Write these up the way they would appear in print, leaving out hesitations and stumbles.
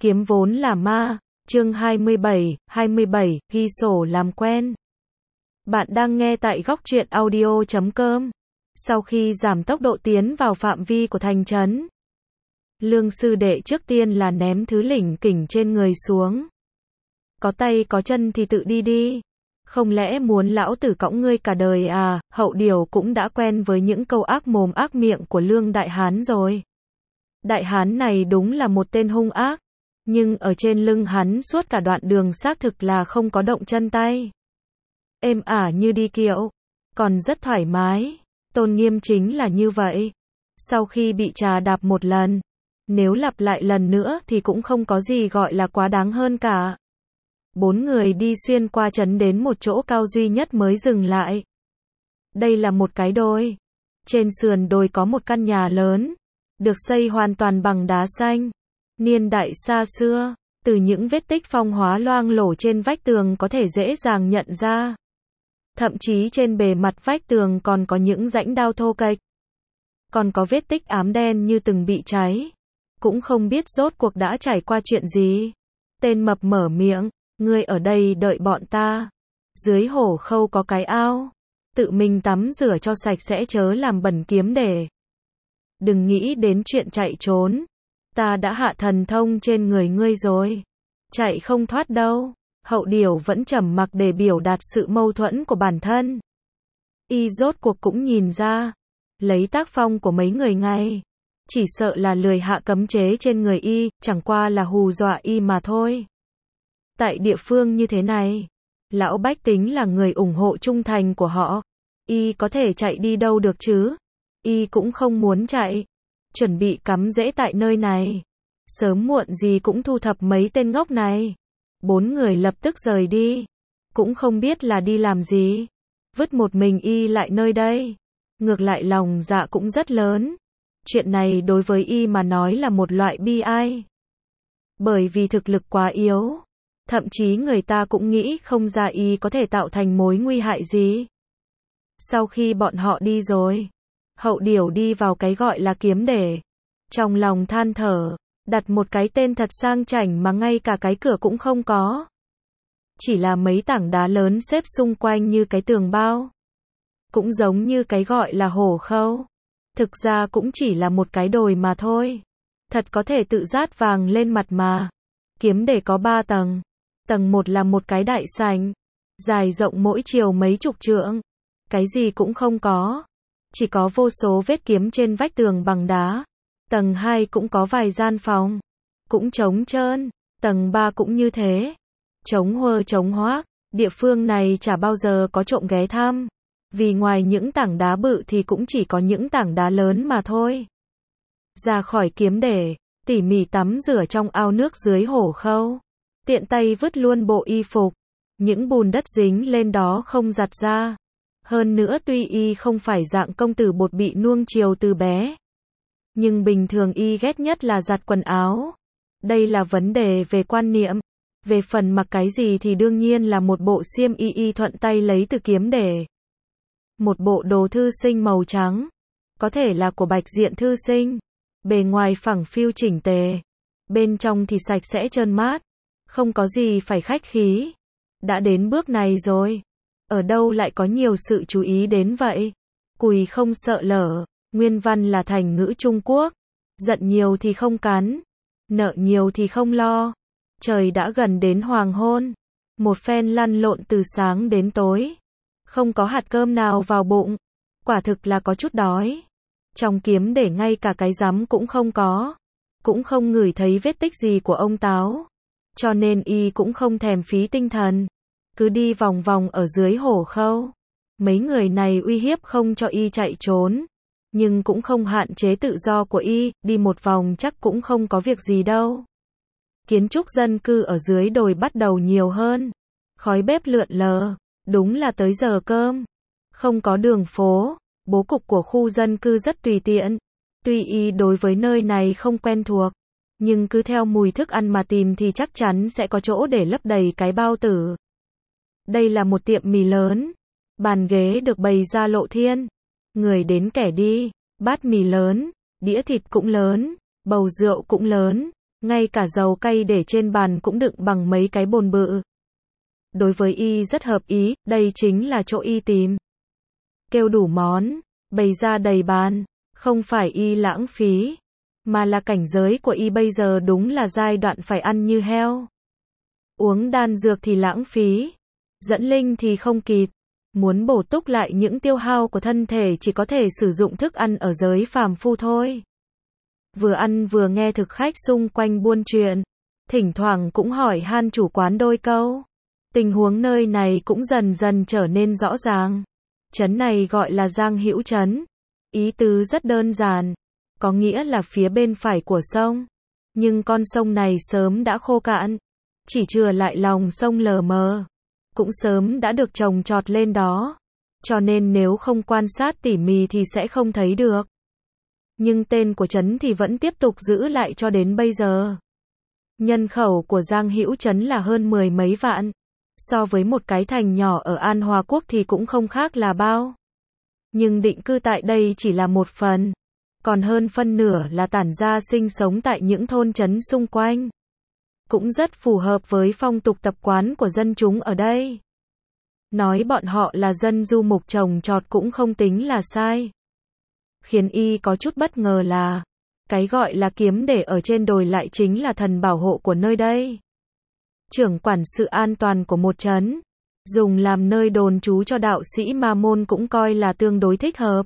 Kiếm vốn là ma, chương 27, ghi sổ làm quen. Bạn đang nghe tại góc truyện audio.com. Sau khi giảm tốc độ tiến vào phạm vi của thành trấn, Lương sư đệ trước tiên là ném thứ lỉnh kỉnh trên người xuống. Có tay có chân thì tự đi đi. Không lẽ muốn lão tử cõng ngươi cả đời à? Hậu Điều cũng đã quen với những câu ác mồm ác miệng của Lương Đại Hán rồi. Đại Hán này đúng là một tên hung ác. Nhưng ở trên lưng hắn suốt cả đoạn đường xác thực là không có động chân tay. Êm ả như đi kiệu. Còn rất thoải mái. Tôn Nghiêm chính là như vậy. Sau khi bị trà đạp một lần, nếu lặp lại lần nữa thì cũng không có gì gọi là quá đáng hơn cả. 4 người đi xuyên qua trấn đến một chỗ cao duy nhất mới dừng lại. Đây là một cái đồi. Trên sườn đồi có một căn nhà lớn, được xây hoàn toàn bằng đá xanh. Niên đại xa xưa, từ những vết tích phong hóa loang lổ trên vách tường có thể dễ dàng nhận ra. Thậm chí trên bề mặt vách tường còn có những rãnh đao thô kệch. Còn có vết tích ám đen như từng bị cháy. Cũng không biết rốt cuộc đã trải qua chuyện gì. Tên mập mở miệng, ngươi ở đây đợi bọn ta. Dưới hổ khâu có cái ao. Tự mình tắm rửa cho sạch sẽ chớ làm bẩn kiếm để. Đừng nghĩ đến chuyện chạy trốn. Ta đã hạ thần thông trên người ngươi rồi. Chạy không thoát đâu. Hậu Điều vẫn trầm mặc để biểu đạt sự mâu thuẫn của bản thân. Y rốt cuộc cũng nhìn ra. Lấy tác phong của mấy người ngay. Chỉ sợ là lười hạ cấm chế trên người Y, chẳng qua là hù dọa Y mà thôi. Tại địa phương như thế này, lão bách tính là người ủng hộ trung thành của họ. Y có thể chạy đi đâu được chứ? Y cũng không muốn chạy. Chuẩn bị cắm rễ tại nơi này. Sớm muộn gì cũng thu thập mấy tên ngốc này. 4 người lập tức rời đi. Cũng không biết là đi làm gì. Vứt một mình Y lại nơi đây. Ngược lại lòng dạ cũng rất lớn. Chuyện này đối với Y mà nói là một loại bi ai. Bởi vì thực lực quá yếu. Thậm chí người ta cũng nghĩ không ra Y có thể tạo thành mối nguy hại gì. Sau khi bọn họ đi rồi, Hậu Điều đi vào cái gọi là kiếm để. Trong lòng than thở, đặt một cái tên thật sang chảnh mà ngay cả cái cửa cũng không có. Chỉ là mấy tảng đá lớn xếp xung quanh như cái tường bao. Cũng giống như cái gọi là hổ khâu. Thực ra cũng chỉ là một cái đồi mà thôi. Thật có thể tự dát vàng lên mặt mà. Kiếm để có 3 tầng. Tầng 1 là một cái đại sảnh. Dài rộng mỗi chiều mấy chục trượng. Cái gì cũng không có. Chỉ có vô số vết kiếm trên vách tường bằng đá. Tầng 2 cũng có vài gian phòng. Cũng trống trơn. Tầng 3 cũng như thế. Trống huơ trống hoác. Địa phương này chả bao giờ có trộm ghé thăm. Vì ngoài những tảng đá bự thì cũng chỉ có những tảng đá lớn mà thôi. Ra khỏi kiếm để, tỉ mỉ tắm rửa trong ao nước dưới hổ khâu. Tiện tay vứt luôn bộ y phục. Những bùn đất dính lên đó không giặt ra. Hơn nữa tuy Y không phải dạng công tử bột bị nuông chiều từ bé. Nhưng bình thường Y ghét nhất là giặt quần áo. Đây là vấn đề về quan niệm. Về phần mặc cái gì thì đương nhiên là một bộ xiêm y thuận tay lấy từ kiếm để. Một bộ đồ thư sinh màu trắng. Có thể là của Bạch Diện thư sinh. Bề ngoài phẳng phiu chỉnh tề. Bên trong thì sạch sẽ trơn mát. Không có gì phải khách khí. Đã đến bước này rồi. Ở đâu lại có nhiều sự chú ý đến vậy? Cùi không sợ lở. Nguyên văn là thành ngữ Trung Quốc. Giận nhiều thì không cắn. Nợ nhiều thì không lo. Trời đã gần đến hoàng hôn. Một phen lăn lộn từ sáng đến tối. Không có hạt cơm nào vào bụng. Quả thực là có chút đói. Trong kiếm để ngay cả cái rắm cũng không có. Cũng không ngửi thấy vết tích gì của ông Táo. Cho nên Y cũng không thèm phí tinh thần. Cứ đi vòng vòng ở dưới hổ khâu. Mấy người này uy hiếp không cho Y chạy trốn. Nhưng cũng không hạn chế tự do của Y. Đi một vòng chắc cũng không có việc gì đâu. Kiến trúc dân cư ở dưới đồi bắt đầu nhiều hơn. Khói bếp lượn lờ. Đúng là tới giờ cơm. Không có đường phố. Bố cục của khu dân cư rất tùy tiện. Tuy Y đối với nơi này không quen thuộc. Nhưng cứ theo mùi thức ăn mà tìm thì chắc chắn sẽ có chỗ để lấp đầy cái bao tử. Đây là một tiệm mì lớn. Bàn ghế được bày ra lộ thiên. Người đến kẻ đi. Bát mì lớn. Đĩa thịt cũng lớn. Bầu rượu cũng lớn. Ngay cả dầu cay để trên bàn cũng đựng bằng mấy cái bồn bự. Đối với y rất hợp ý, đây chính là chỗ y tìm. Kêu đủ món, bày ra đầy bàn, không phải y lãng phí, mà là cảnh giới của y bây giờ đúng là giai đoạn phải ăn như heo. Uống đan dược thì lãng phí, dẫn linh thì không kịp. Muốn bổ túc lại những tiêu hao của thân thể chỉ có thể sử dụng thức ăn ở giới phàm phu thôi. Vừa ăn vừa nghe thực khách xung quanh buôn chuyện, thỉnh thoảng cũng hỏi han chủ quán đôi câu. Tình huống nơi này cũng dần dần trở nên rõ ràng. Trấn này gọi là Giang Hữu Trấn. Ý tứ rất đơn giản, có nghĩa là phía bên phải của sông. Nhưng con sông này sớm đã khô cạn, chỉ chừa lại lòng sông lờ mờ, cũng sớm đã được trồng trọt lên đó. Cho nên nếu không quan sát tỉ mỉ thì sẽ không thấy được. Nhưng tên của trấn thì vẫn tiếp tục giữ lại cho đến bây giờ. Nhân khẩu của Giang Hữu Trấn là hơn 10 mấy vạn. So với một cái thành nhỏ ở An Hòa Quốc thì cũng không khác là bao. Nhưng định cư tại đây chỉ là một phần, còn hơn phân nửa là tản ra sinh sống tại những thôn trấn xung quanh. Cũng rất phù hợp với phong tục tập quán của dân chúng ở đây. Nói bọn họ là dân du mục trồng trọt cũng không tính là sai. Khiến y có chút bất ngờ là, cái gọi là kiếm để ở trên đồi lại chính là thần bảo hộ của nơi đây. Trưởng quản sự an toàn của một trấn, dùng làm nơi đồn trú cho đạo sĩ ma môn cũng coi là tương đối thích hợp.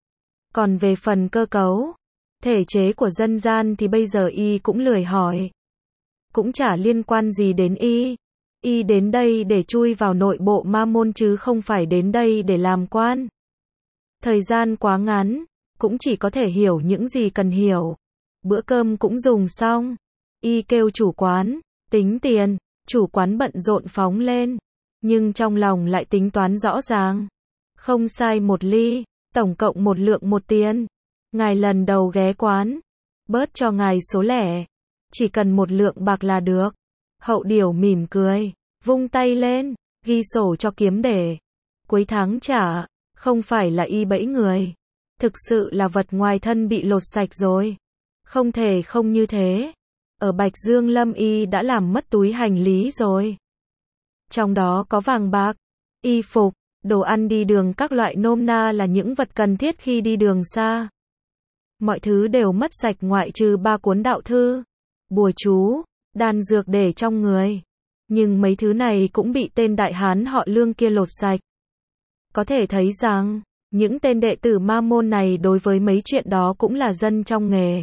Còn về phần cơ cấu, thể chế của dân gian thì bây giờ y cũng lười hỏi. Cũng chả liên quan gì đến y. Y đến đây để chui vào nội bộ ma môn chứ không phải đến đây để làm quan. Thời gian quá ngắn, cũng chỉ có thể hiểu những gì cần hiểu. Bữa cơm cũng dùng xong, y kêu chủ quán tính tiền. Chủ quán bận rộn phóng lên, nhưng trong lòng lại tính toán rõ ràng. Không sai một ly, tổng cộng một lượng một tiền. Ngài lần đầu ghé quán, bớt cho ngài số lẻ, chỉ cần một lượng bạc là được. Hậu Điểu mỉm cười, vung tay lên, ghi sổ cho kiếm để. Cuối tháng trả, không phải là y bẫy người. Thực sự là vật ngoài thân bị lột sạch rồi. Không thể không như thế. Ở Bạch Dương Lâm y đã làm mất túi hành lý rồi. Trong đó có vàng bạc, y phục, đồ ăn đi đường các loại nôm na là những vật cần thiết khi đi đường xa. Mọi thứ đều mất sạch ngoại trừ 3 cuốn đạo thư, bùa chú, đan dược để trong người. Nhưng mấy thứ này cũng bị tên đại hán họ Lương kia lột sạch. Có thể thấy rằng, những tên đệ tử ma môn này đối với mấy chuyện đó cũng là dân trong nghề.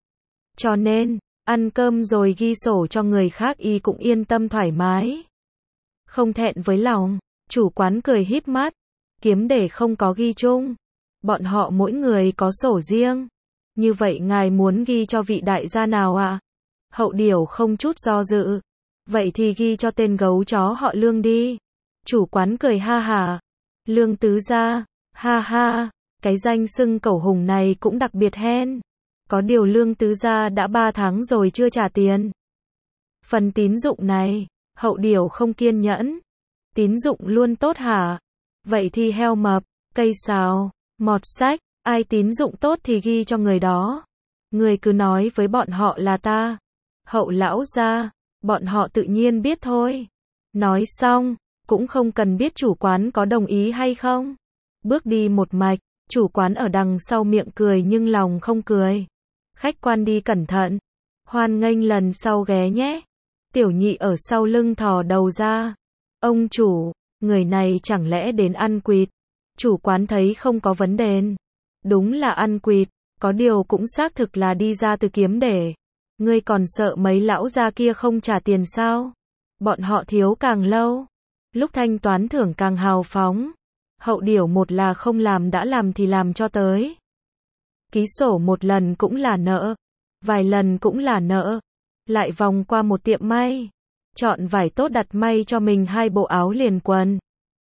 Cho nên, ăn cơm rồi ghi sổ cho người khác y cũng yên tâm thoải mái. Không thẹn với lòng, chủ quán cười híp mắt, kiếm để không có ghi chung. Bọn họ mỗi người có sổ riêng. Như vậy ngài muốn ghi cho vị đại gia nào ạ? Hậu Điểu không chút do dự. Vậy thì ghi cho tên gấu chó họ Lương đi. Chủ quán cười ha hả. Lương tứ gia, ha ha, cái danh xưng cẩu hùng này cũng đặc biệt hen. Có điều Lương tứ gia đã 3 tháng rồi chưa trả tiền. Phần tín dụng này, Hậu Điểu không kiên nhẫn. Tín dụng luôn tốt hả? Vậy thì heo mập, cây sào, mọt sách, ai tín dụng tốt thì ghi cho người đó. Người cứ nói với bọn họ là ta. Hậu lão gia, bọn họ tự nhiên biết thôi. Nói xong, cũng không cần biết chủ quán có đồng ý hay không. Bước đi một mạch, chủ quán ở đằng sau miệng cười nhưng lòng không cười. Khách quan đi cẩn thận. Hoan nghênh lần sau ghé nhé. Tiểu nhị ở sau lưng thò đầu ra. Ông chủ, người này chẳng lẽ đến ăn quỵt? Chủ quán thấy không có vấn đề. Đúng là ăn quỵt, có điều cũng xác thực là đi ra từ kiếm để. Ngươi còn sợ mấy lão gia kia không trả tiền sao? Bọn họ thiếu càng lâu, lúc thanh toán thưởng càng hào phóng. Hậu Điểu một là không làm đã làm thì làm cho tới. Ký sổ một lần cũng là nợ, vài lần cũng là nợ. Lại vòng qua một tiệm may, chọn vải tốt đặt may cho mình 2 bộ áo liền quần.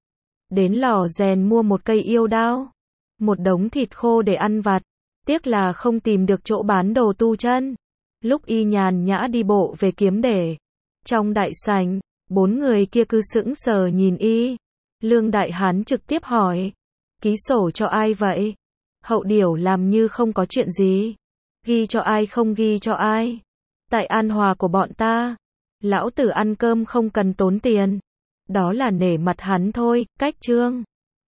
Đến lò rèn mua một cây yêu đao, một đống thịt khô để ăn vặt. Tiếc là không tìm được chỗ bán đồ tu chân. Lúc y nhàn nhã đi bộ về kiếm để, trong đại sảnh, 4 người kia cứ sững sờ nhìn y. Lương đại hán trực tiếp hỏi, ký sổ cho ai vậy? Hậu Điểu làm như không có chuyện gì. Ghi cho ai không ghi cho ai? Tại An Hòa của bọn ta, lão tử ăn cơm không cần tốn tiền. Đó là nể mặt hắn thôi, cách Trương.